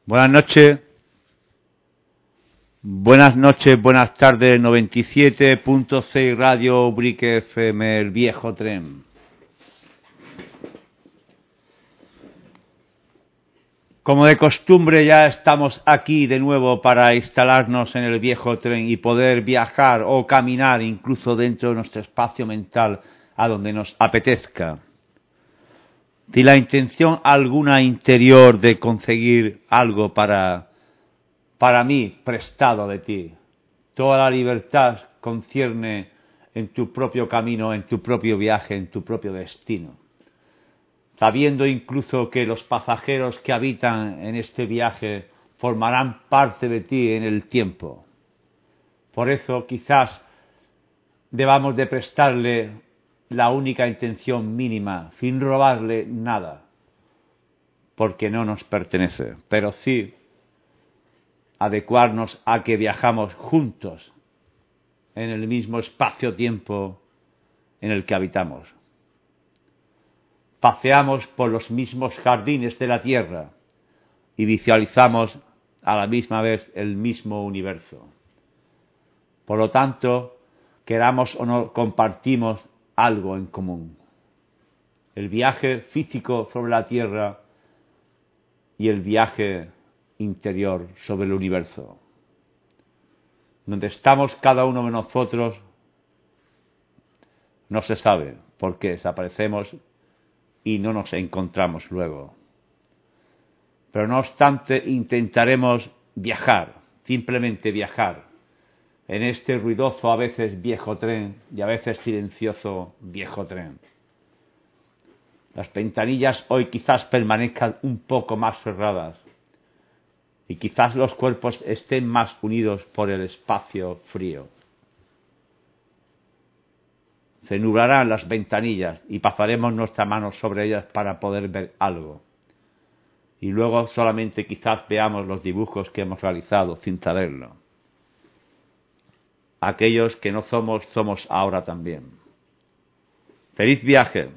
Buenas noches, buenas tardes, 97.6 Radio Ubrique FM, el viejo tren. Como de costumbre ya estamos aquí de nuevo para instalarnos en el viejo tren y poder viajar o caminar incluso dentro de nuestro espacio mental a donde nos apetezca. Si la intención alguna interior de conseguir algo para mí prestado de ti, toda la libertad concierne en tu propio camino, en tu propio viaje, en tu propio destino. Sabiendo incluso que los pasajeros que habitan en este viaje formarán parte de ti en el tiempo. Por eso quizás debamos de prestarle la única intención mínima, sin robarle nada, porque no nos pertenece, pero sí adecuarnos a que viajamos juntos en el mismo espacio-tiempo en el que habitamos. Paseamos por los mismos jardines de la Tierra y visualizamos a la misma vez el mismo universo. Por lo tanto, queramos o no, compartimos algo en común. El viaje físico sobre la Tierra y el viaje interior sobre el universo. Donde estamos cada uno de nosotros no se sabe, porque desaparecemos y no nos encontramos luego. Pero no obstante intentaremos viajar, simplemente viajar, en este ruidoso a veces viejo tren y a veces silencioso viejo tren. Las ventanillas hoy quizás permanezcan un poco más cerradas y quizás los cuerpos estén más unidos por el espacio frío. Se nublarán las ventanillas y pasaremos nuestras manos sobre ellas para poder ver algo. Y luego solamente quizás veamos los dibujos que hemos realizado sin saberlo. Aquellos que no somos, somos ahora también. ¡Feliz viaje!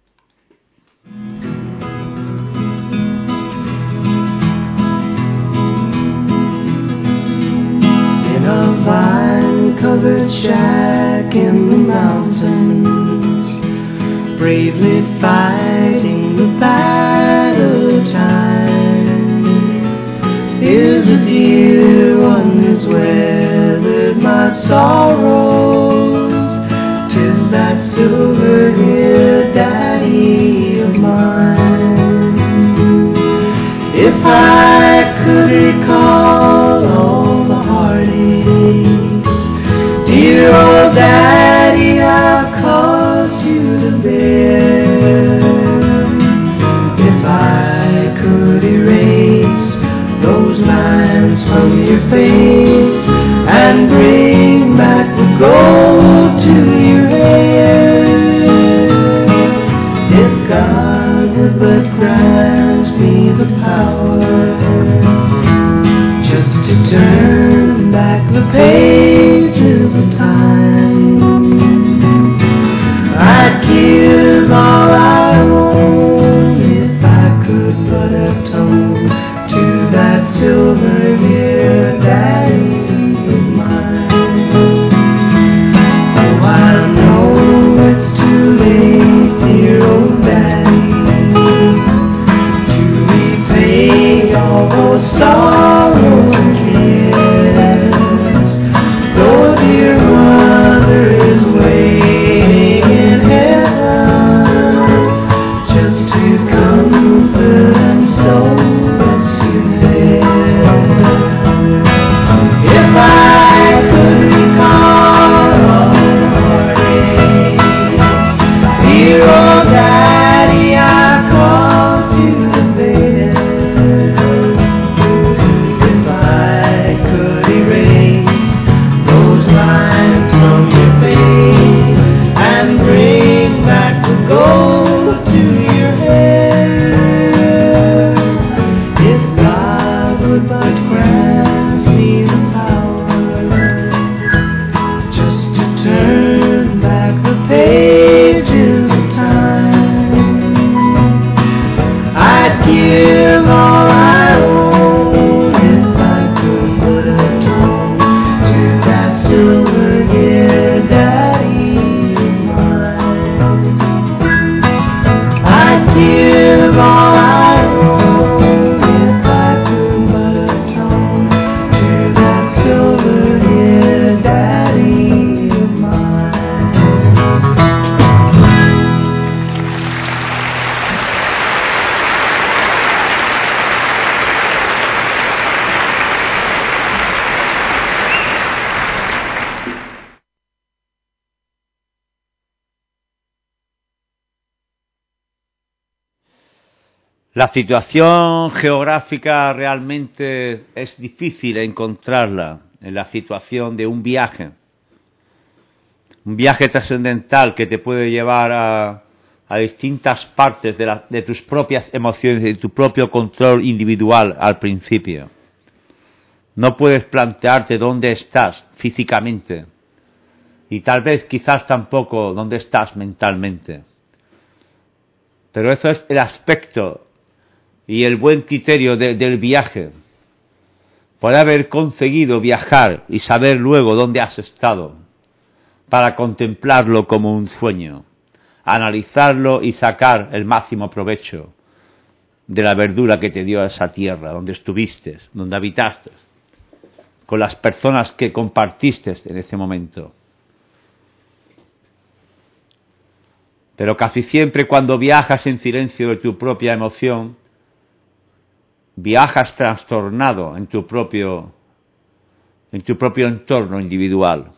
In a vine-covered shack in the mountains, bravely fighting the battle of time, here's a dear one who's weathered my sorrows. 'Tis that silver-haired daddy of mine. If I could recall all the heartaches, dear old daddy, I've caused you to bear. If I could erase those lines from your face and bring back the gold to your hair, if God would but grant me the power, La situación geográfica realmente es difícil encontrarla en la situación de un viaje trascendental que te puede llevar a distintas partes de tus propias emociones, de tu propio control individual al principio. No puedes plantearte dónde estás físicamente y tal vez quizás tampoco dónde estás mentalmente. Pero eso es el aspecto y el buen criterio del viaje. Por haber conseguido viajar y saber luego dónde has estado, para contemplarlo como un sueño, analizarlo y sacar el máximo provecho de la verdura que te dio esa tierra, donde estuviste, donde habitaste, con las personas que compartiste en ese momento. Pero casi siempre cuando viajas en silencio de tu propia emoción, viajas trastornado en tu propio entorno individual.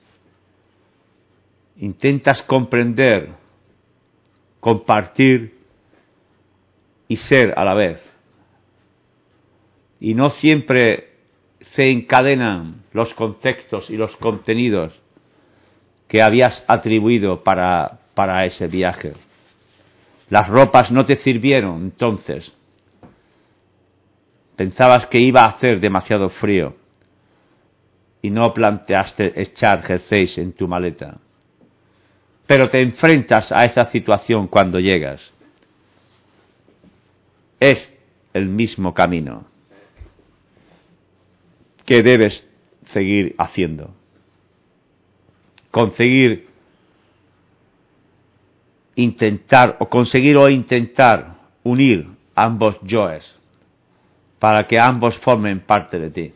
Intentas comprender, compartir y ser a la vez. Y no siempre se encadenan los contextos y los contenidos que habías atribuido para ese viaje. Las ropas no te sirvieron entonces. Pensabas que iba a hacer demasiado frío y no planteaste echar jerseys en tu maleta. Pero te enfrentas a esa situación cuando llegas. Es el mismo camino que debes seguir haciendo. Conseguir o intentar unir ambos yoes para que ambos formen parte de ti.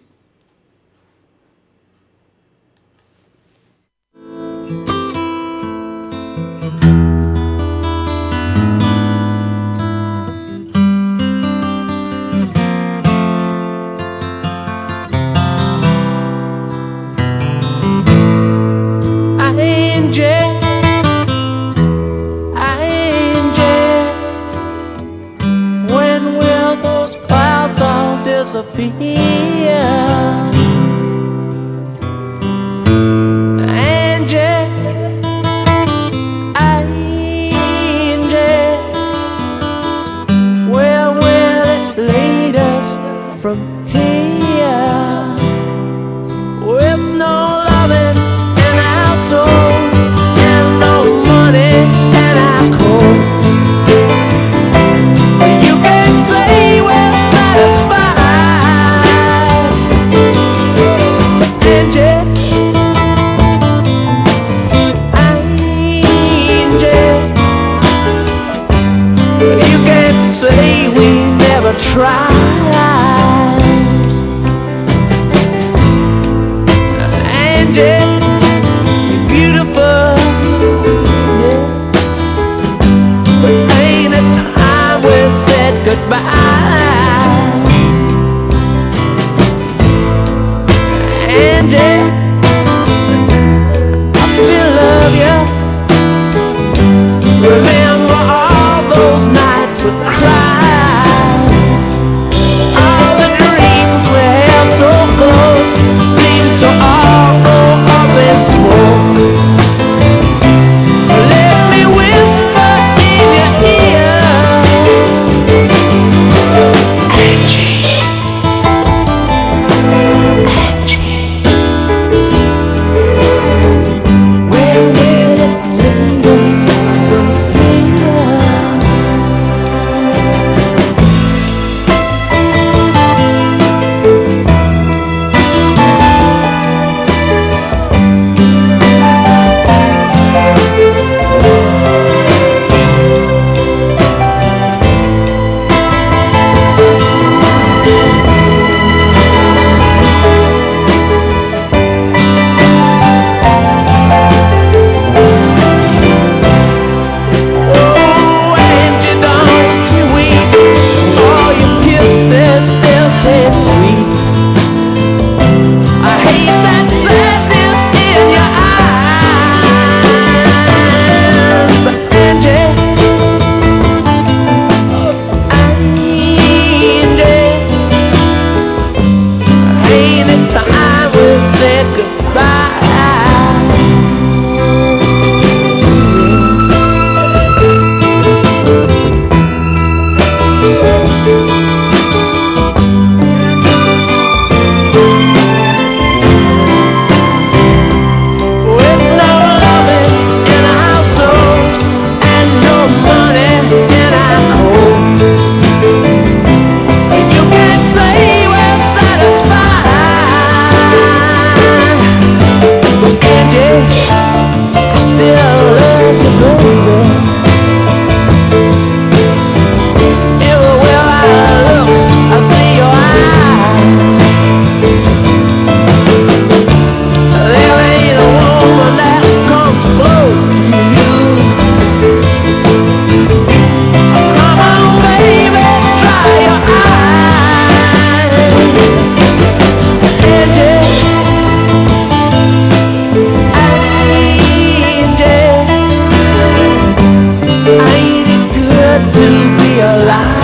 to be alive.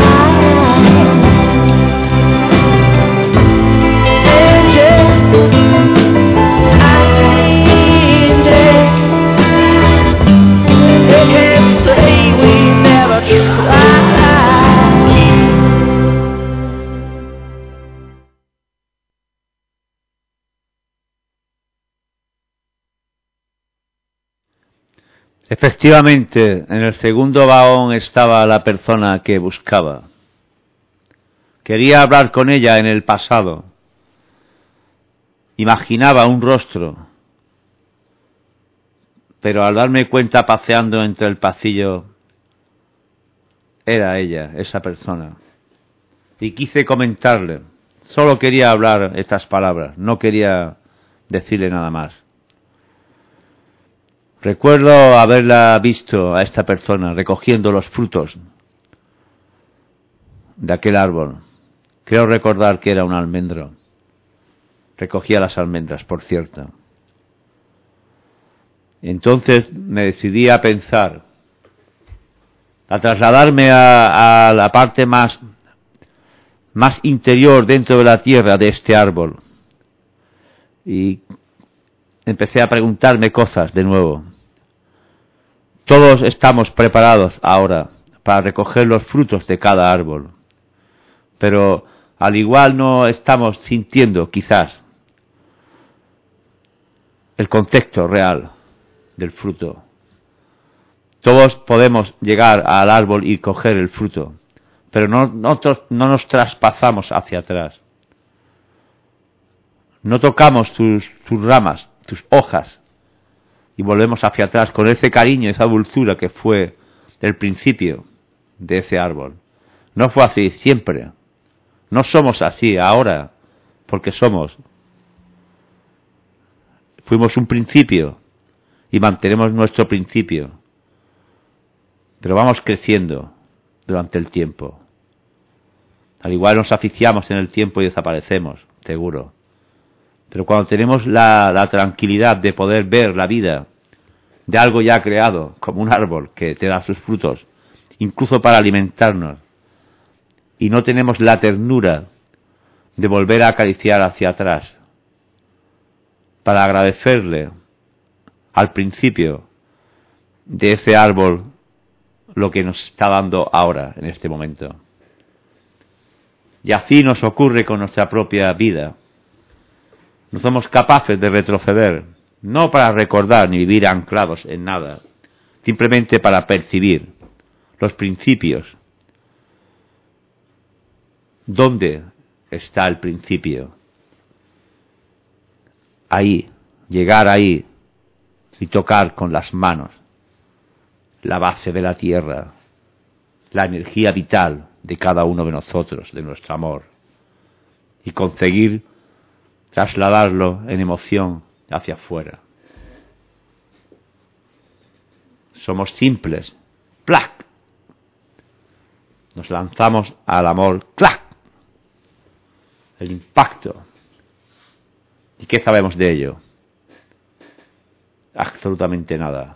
Efectivamente, en el segundo vagón estaba la persona que buscaba. Quería hablar con ella en el pasado. Imaginaba un rostro. Pero al darme cuenta paseando entre el pasillo, era ella, esa persona. Y quise comentarle. Solo quería hablar estas palabras, no quería decirle nada más. Recuerdo haberla visto a esta persona recogiendo los frutos de aquel árbol. Creo recordar que era un almendro. Recogía las almendras, por cierto. Entonces me decidí a pensar, a trasladarme a la parte más interior dentro de la tierra de este árbol. Y empecé a preguntarme cosas de nuevo. Todos estamos preparados ahora para recoger los frutos de cada árbol, pero al igual no estamos sintiendo quizás el contexto real del fruto. Todos podemos llegar al árbol y coger el fruto, pero nosotros no nos traspasamos hacia atrás. No tocamos tus ramas, tus hojas, y volvemos hacia atrás con ese cariño, esa dulzura que fue el principio de ese árbol. No fue así siempre. No somos así ahora, porque fuimos un principio y mantenemos nuestro principio. Pero vamos creciendo durante el tiempo. Al igual nos aficiamos en el tiempo y desaparecemos, seguro. Pero cuando tenemos la tranquilidad de poder ver la vida de algo ya creado, como un árbol que te da sus frutos, incluso para alimentarnos, y no tenemos la ternura de volver a acariciar hacia atrás, para agradecerle al principio de ese árbol lo que nos está dando ahora, en este momento. Y así nos ocurre con nuestra propia vida. No somos capaces de retroceder, no para recordar ni vivir anclados en nada, simplemente para percibir los principios. ¿Dónde está el principio? Ahí, llegar ahí y tocar con las manos la base de la tierra, la energía vital de cada uno de nosotros, de nuestro amor, y conseguir trasladarlo en emoción hacia afuera. Somos simples, ¡plac! Nos lanzamos al amor, ¡clac! El impacto. ¿Y qué sabemos de ello? Absolutamente nada.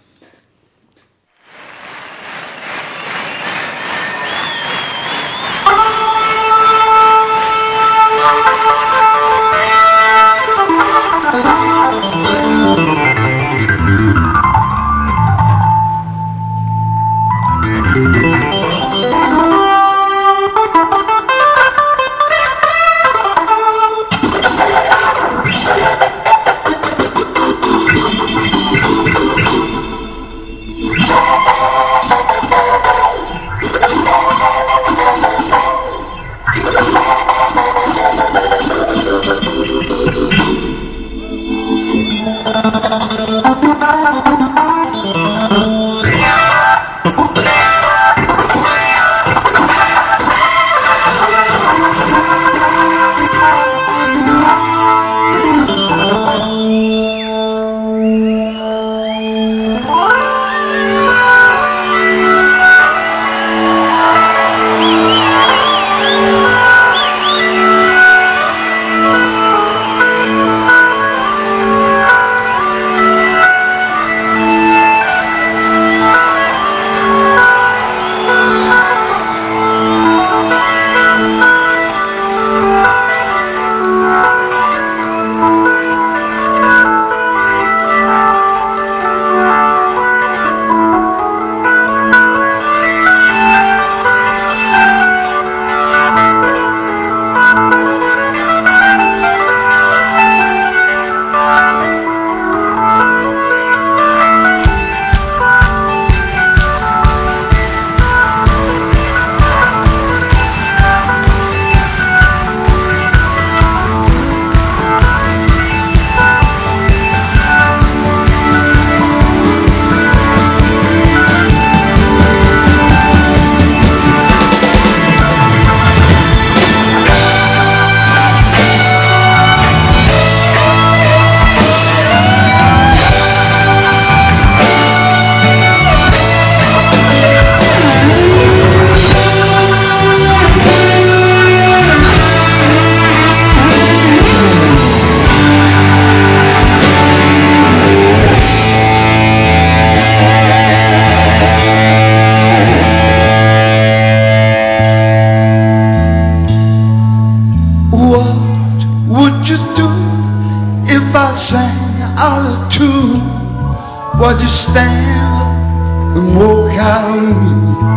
stand and walk out on me.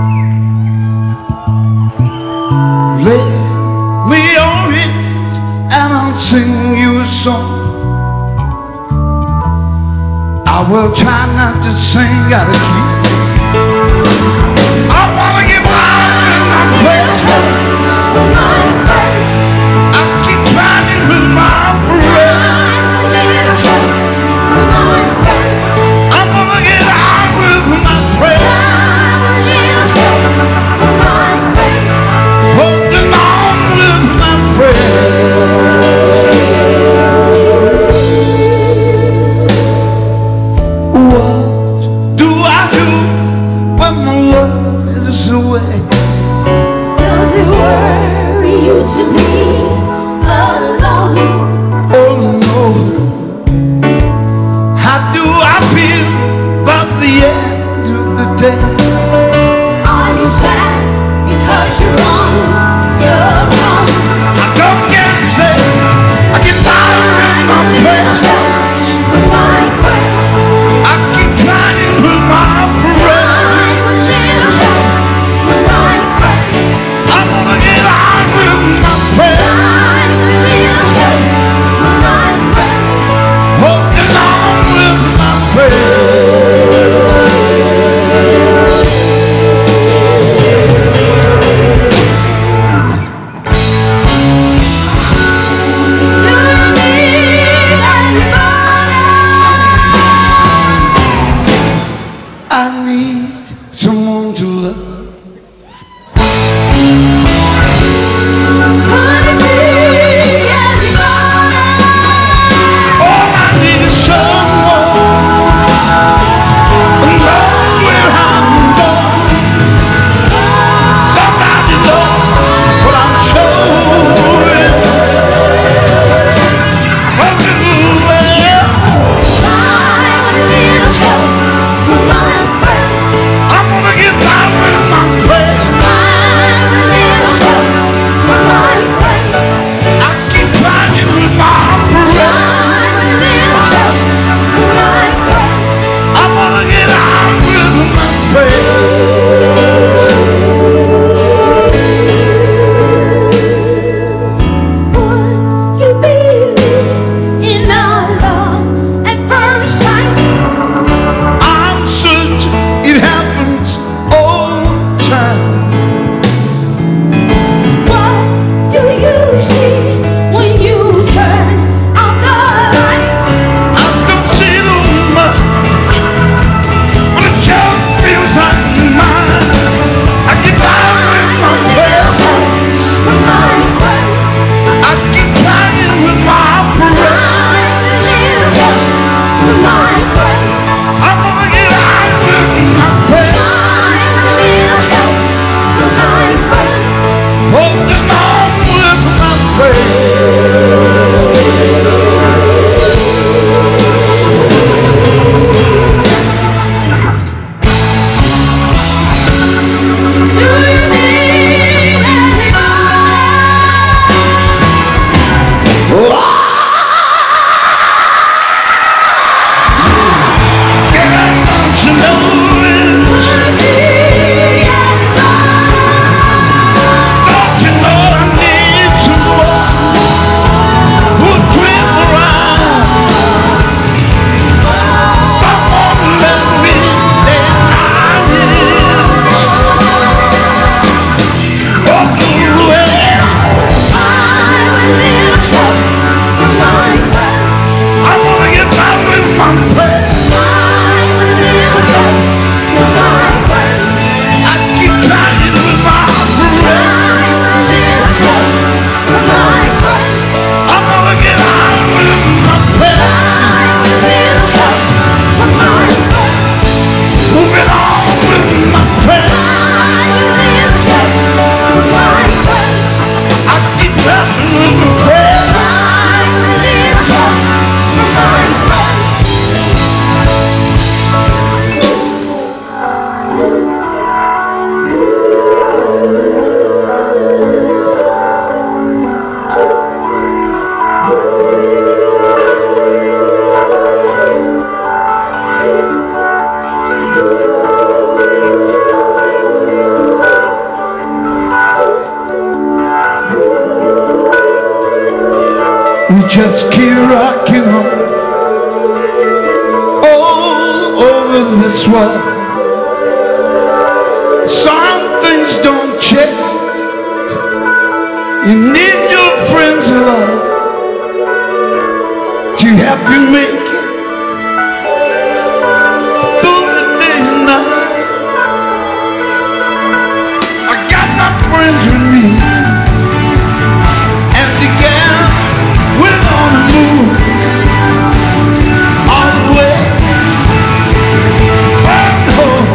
Lay me on it and I'll sing you a song. I will try not to sing out of key. I wanna get wild in my prayer. I keep trying with my prayer. I wanna get out with my prayer. Holding on with my prayer. Does it worry you to be alone? Oh no. How do I feel about the end of the day? Are you sad because you're on your own? I don't get sad. I get tired in my prayer. I keep trying with my prayer. I wanna get out with my prayer. just keep rocking on all over this world. Some things don't change. You need your friends along to help you make it through the day and night. I got my friends with me, and together we're gonna move all the way back home.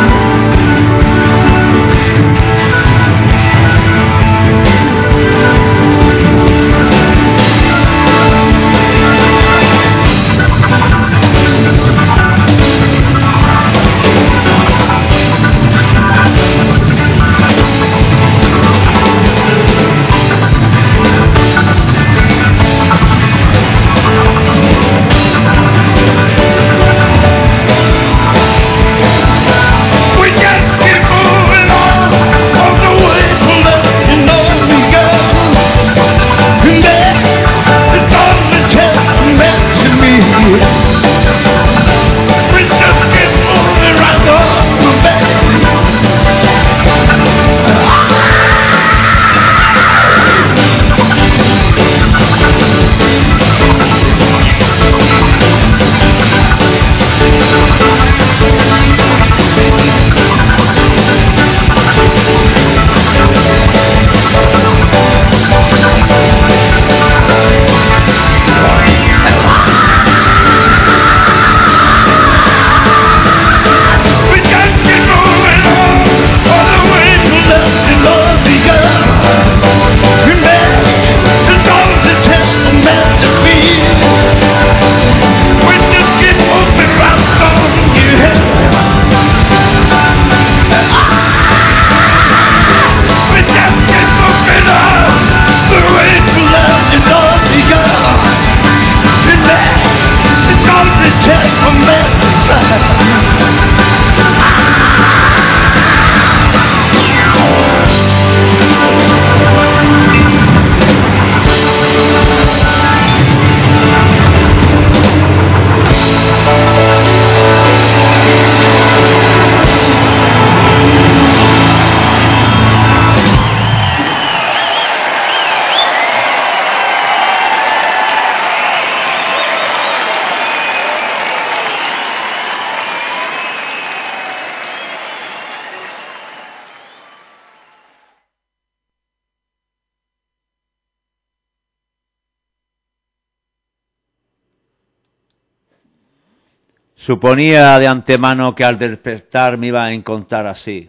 Suponía de antemano que al despertar me iba a encontrar así.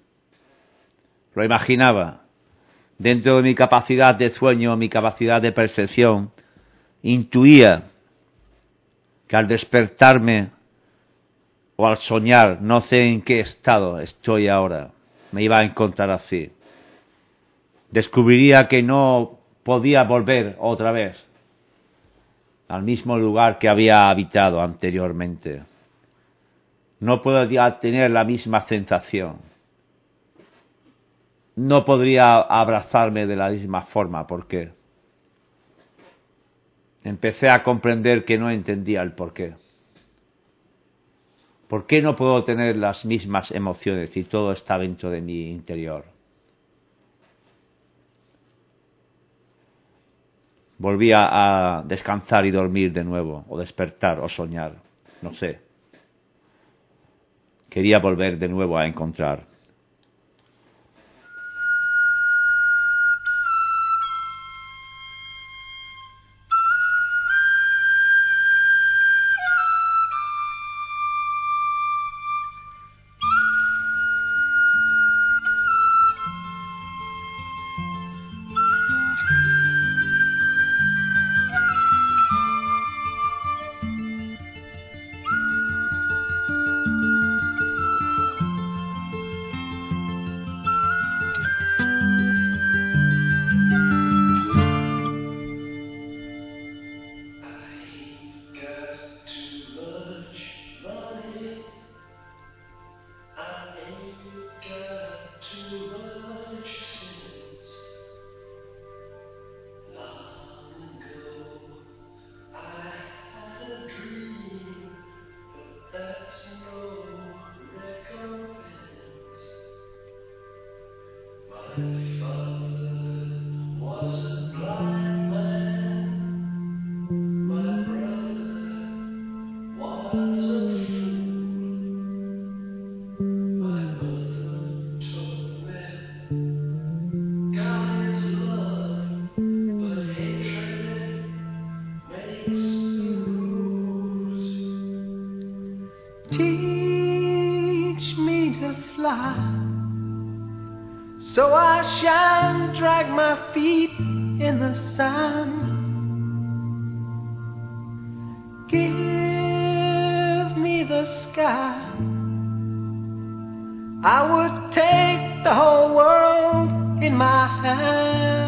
Lo imaginaba. Dentro de mi capacidad de sueño, mi capacidad de percepción, intuía que al despertarme o al soñar, no sé en qué estado estoy ahora, me iba a encontrar así. Descubriría que no podía volver otra vez al mismo lugar que había habitado anteriormente. No podría tener la misma sensación. No podría abrazarme de la misma forma. ¿Por qué? Empecé a comprender que no entendía el porqué. ¿Por qué no puedo tener las mismas emociones si todo está dentro de mi interior? Volví a descansar y dormir de nuevo, o despertar, o soñar, no sé. Quería volver de nuevo a encontrar. So I shan't drag my feet in the sand. Give me the sky. I would take the whole world in my hand.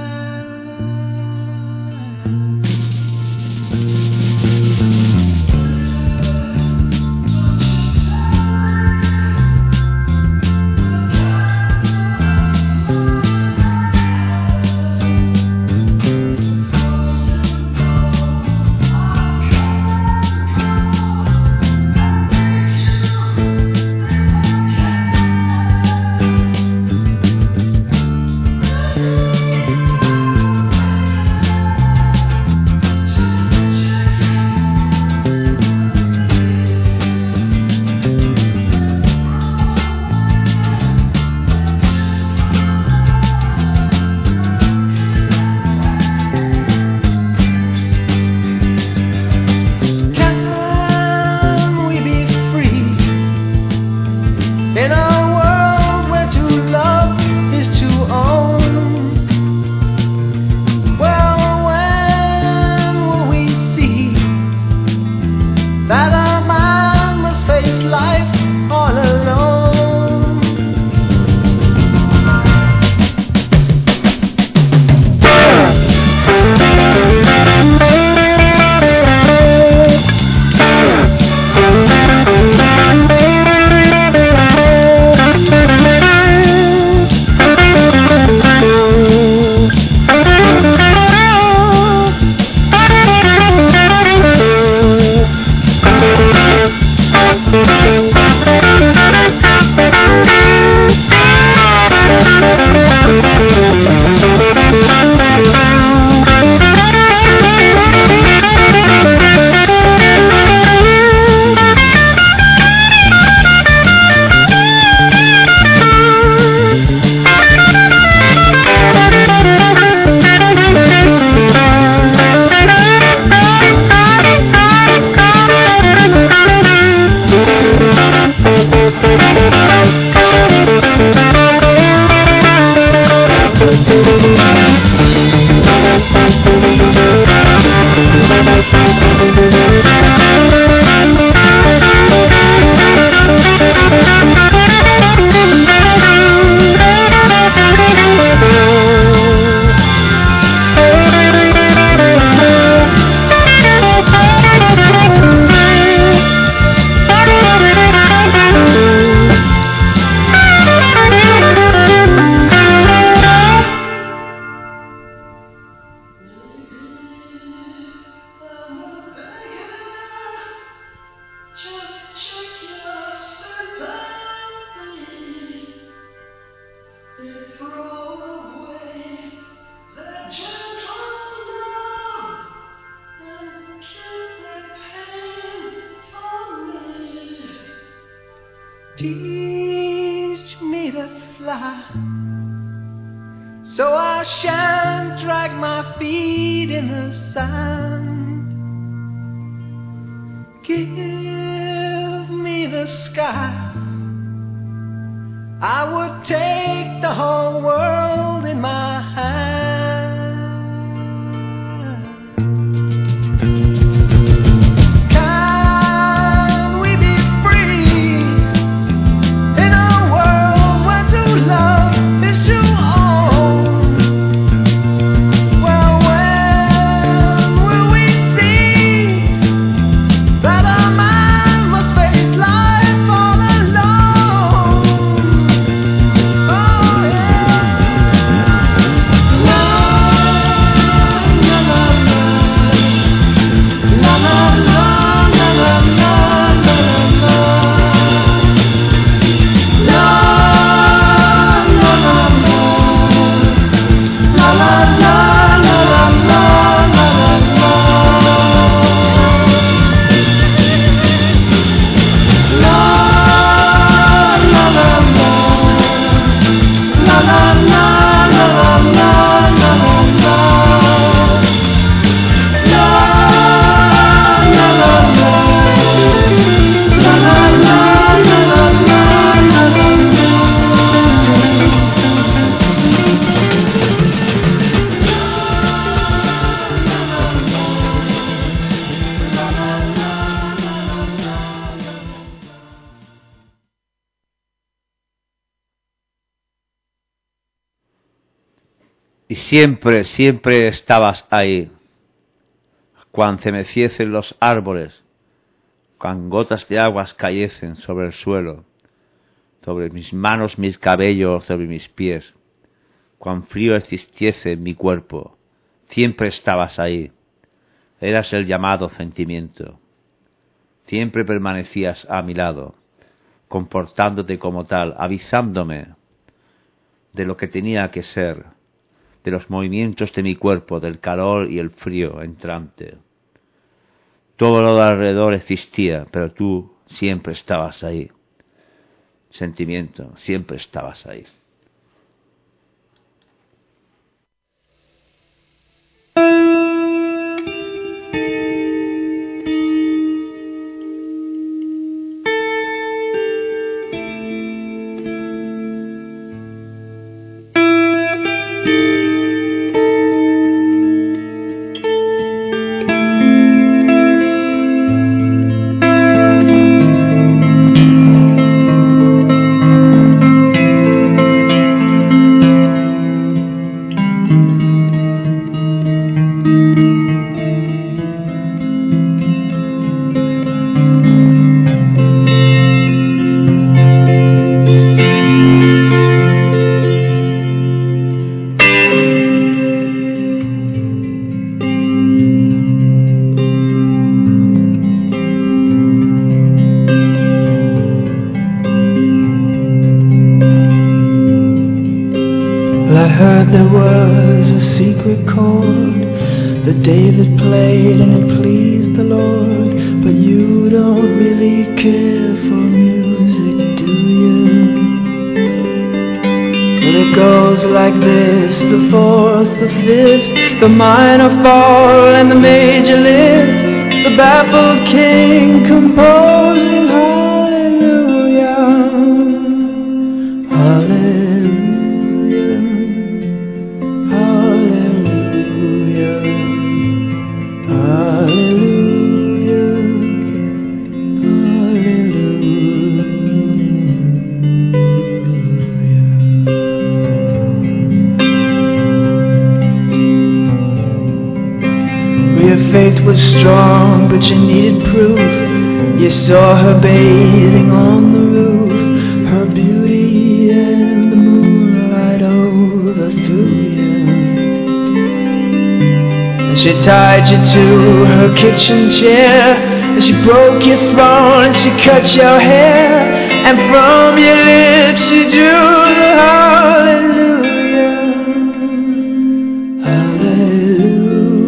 Teach me to fly, so I shan't drag my feet in the sand. Give me the sky, I would take the whole world in my hand. Y siempre, siempre estabas ahí. Cuando se meciesen los árboles, cuando gotas de aguas cayesen sobre el suelo, sobre mis manos, mis cabellos, sobre mis pies, cuando frío existiese en mi cuerpo, siempre estabas ahí. Eras el llamado sentimiento. Siempre permanecías a mi lado, comportándote como tal, avisándome de lo que tenía que ser, de los movimientos de mi cuerpo, del calor y el frío entrante. Todo lo de alrededor existía, pero tú siempre estabas ahí. Sentimiento, siempre estabas ahí. There was a secret chord that David played and it pleased the Lord. But you don't really care for music, do you? Well, it goes like this: the fourth, the fifth, the minor fall and the major lift, the baffled king composing hallelujah, hallelujah. Faith was strong, but you needed proof. You saw her bathing on the roof, her beauty and the moonlight overthrew you. And she tied you to her kitchen chair, and she broke your throne, and she cut your hair, and from your lips she drew the hallelujah, hallelujah.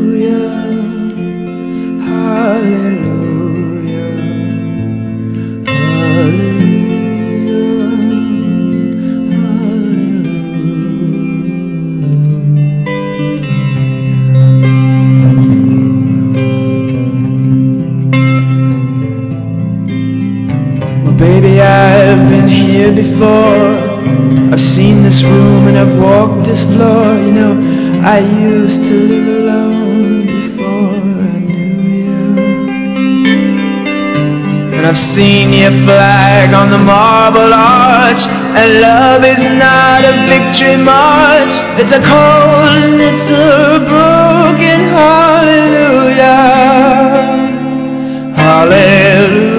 Baby, I've been here before. I've seen this room and I've walked this floor. You know, I used to live alone before I knew you. And I've seen your flag on the marble arch. And love is not a victory march. It's a cold and it's a broken hallelujah, hallelujah.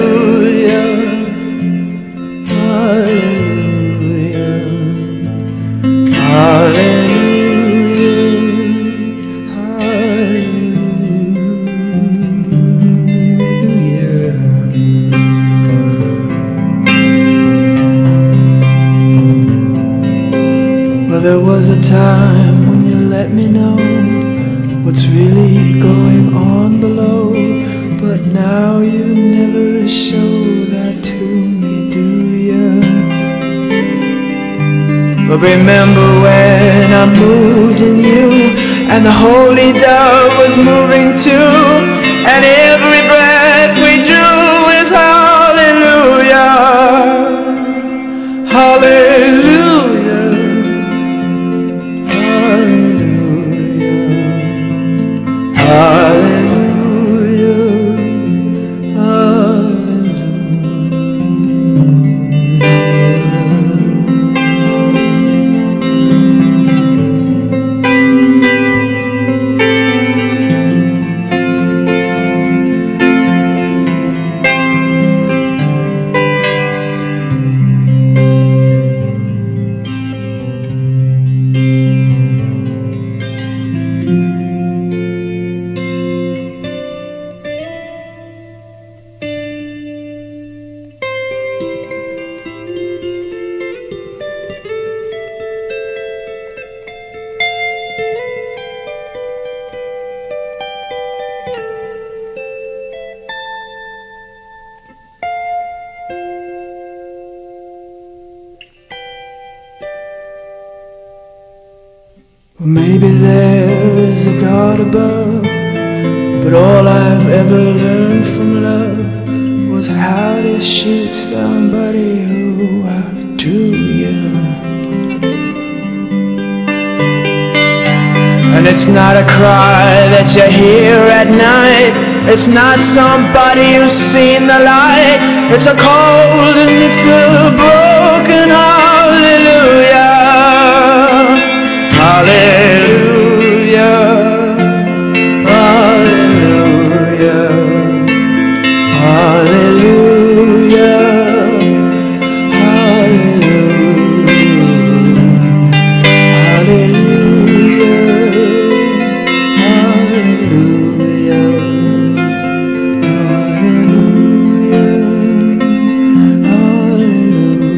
There was a time when you let me know what's really going on below, but now you never show that to me, do you? But remember when I moved in you, and the holy dove was moving too, and every breath we drew is hallelujah, hallelujah. Maybe there's a God above, but all I've ever learned from love was how to shoot somebody who outdrew you. And it's not a cry that you hear at night, it's not somebody who's seen the light, it's a cold and it's a broken hallelujah. Hallelujah, hallelujah, hallelujah, hallelujah, hallelujah, hallelujah.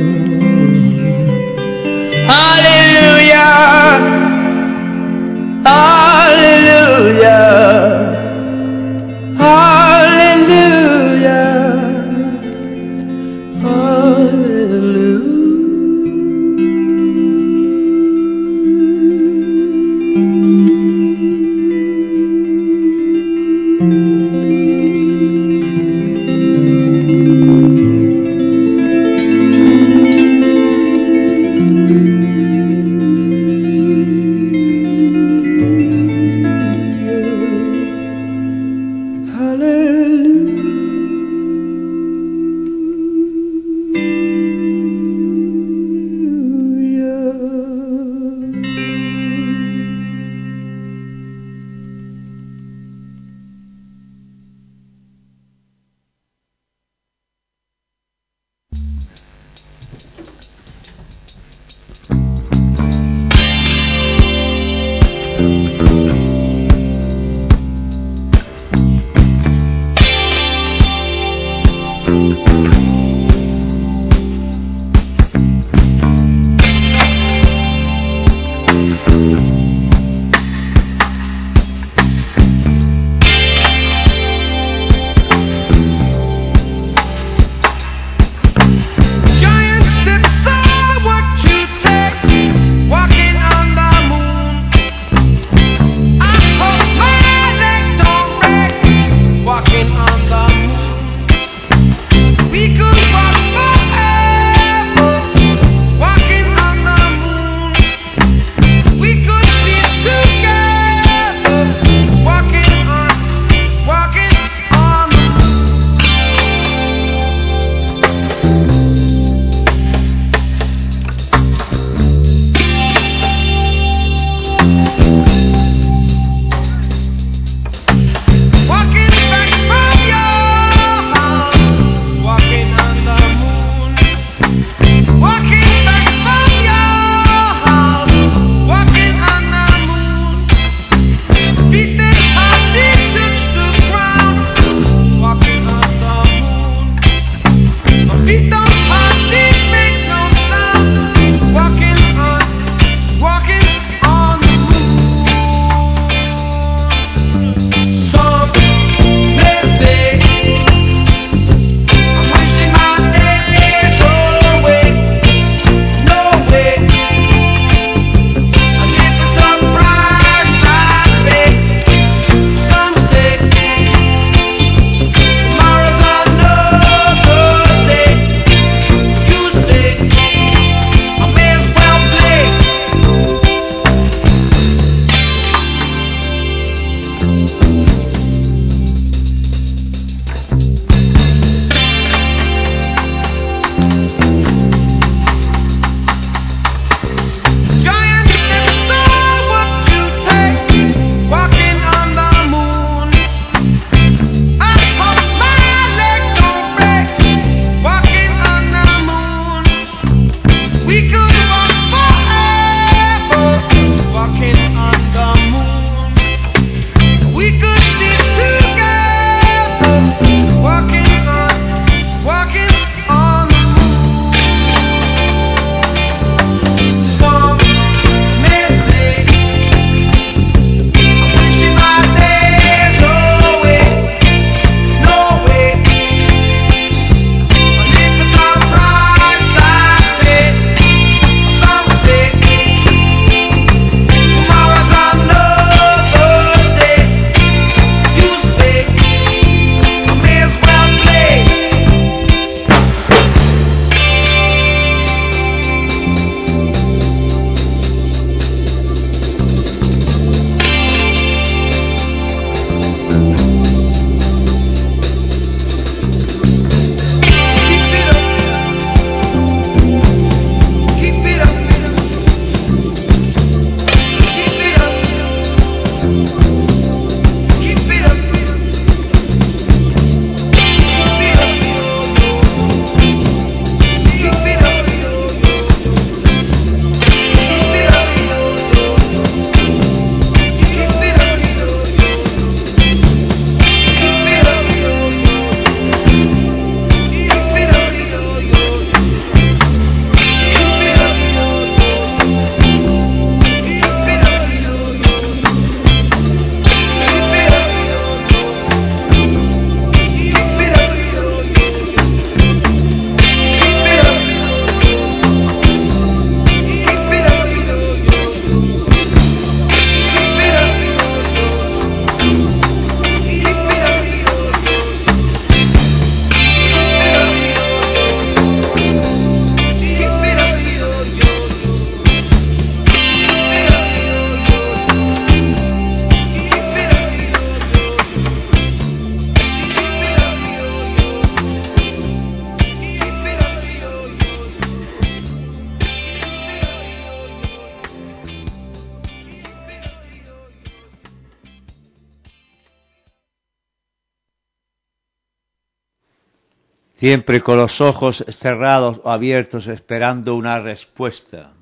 siempre con los ojos cerrados o abiertos esperando una respuesta,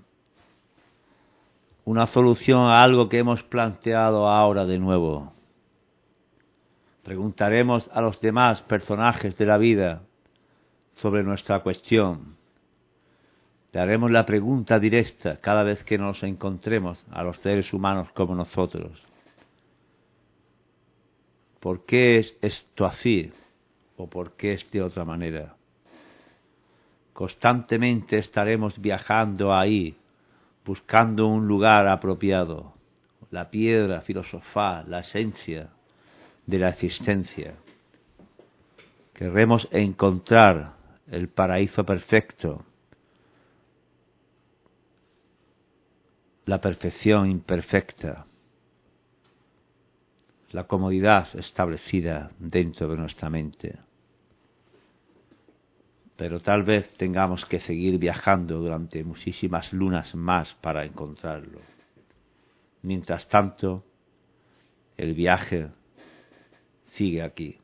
una solución a algo que hemos planteado ahora de nuevo. Preguntaremos a los demás personajes de la vida sobre nuestra cuestión. Le haremos la pregunta directa cada vez que nos encontremos a los seres humanos como nosotros. ¿Por qué es esto así? ¿O por qué es de otra manera? Constantemente estaremos viajando ahí, buscando un lugar apropiado, la piedra filosofal, la esencia de la existencia. Querremos encontrar el paraíso perfecto, la perfección imperfecta, la comodidad establecida dentro de nuestra mente. Pero tal vez tengamos que seguir viajando durante muchísimas lunas más para encontrarlo. Mientras tanto, el viaje sigue aquí.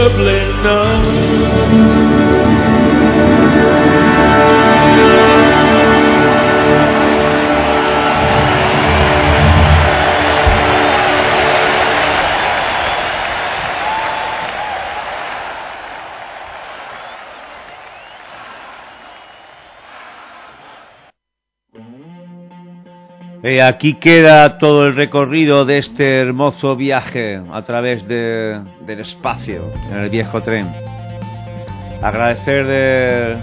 doubling up. Aquí queda todo el recorrido de este hermoso viaje a través del espacio en el viejo tren. Agradecer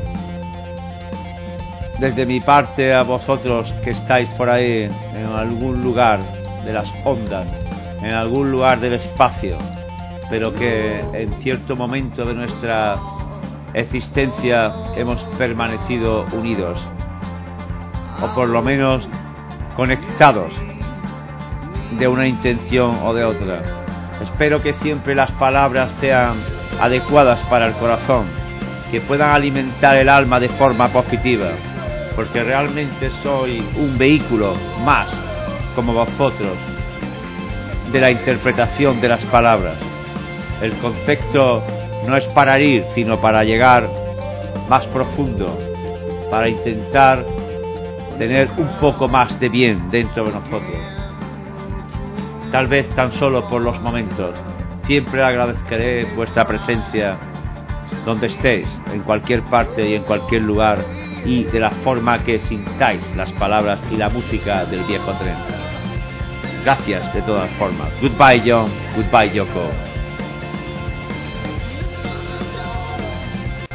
desde mi parte a vosotros que estáis por ahí en algún lugar de las ondas, en algún lugar del espacio, pero que en cierto momento de nuestra existencia hemos permanecido unidos, o por lo menos conectados de una intención o de otra. Espero que siempre las palabras sean adecuadas para el corazón, que puedan alimentar el alma de forma positiva, porque realmente soy un vehículo más, como vosotros, de la interpretación de las palabras. El concepto no es para ir, sino para llegar más profundo, para intentar tener un poco más de bien dentro de nosotros. Tal vez tan solo por los momentos. Siempre agradeceré vuestra presencia donde estéis, en cualquier parte y en cualquier lugar, y de la forma que sintáis las palabras y la música del viejo tren. Gracias de todas formas. Goodbye John, goodbye Yoko.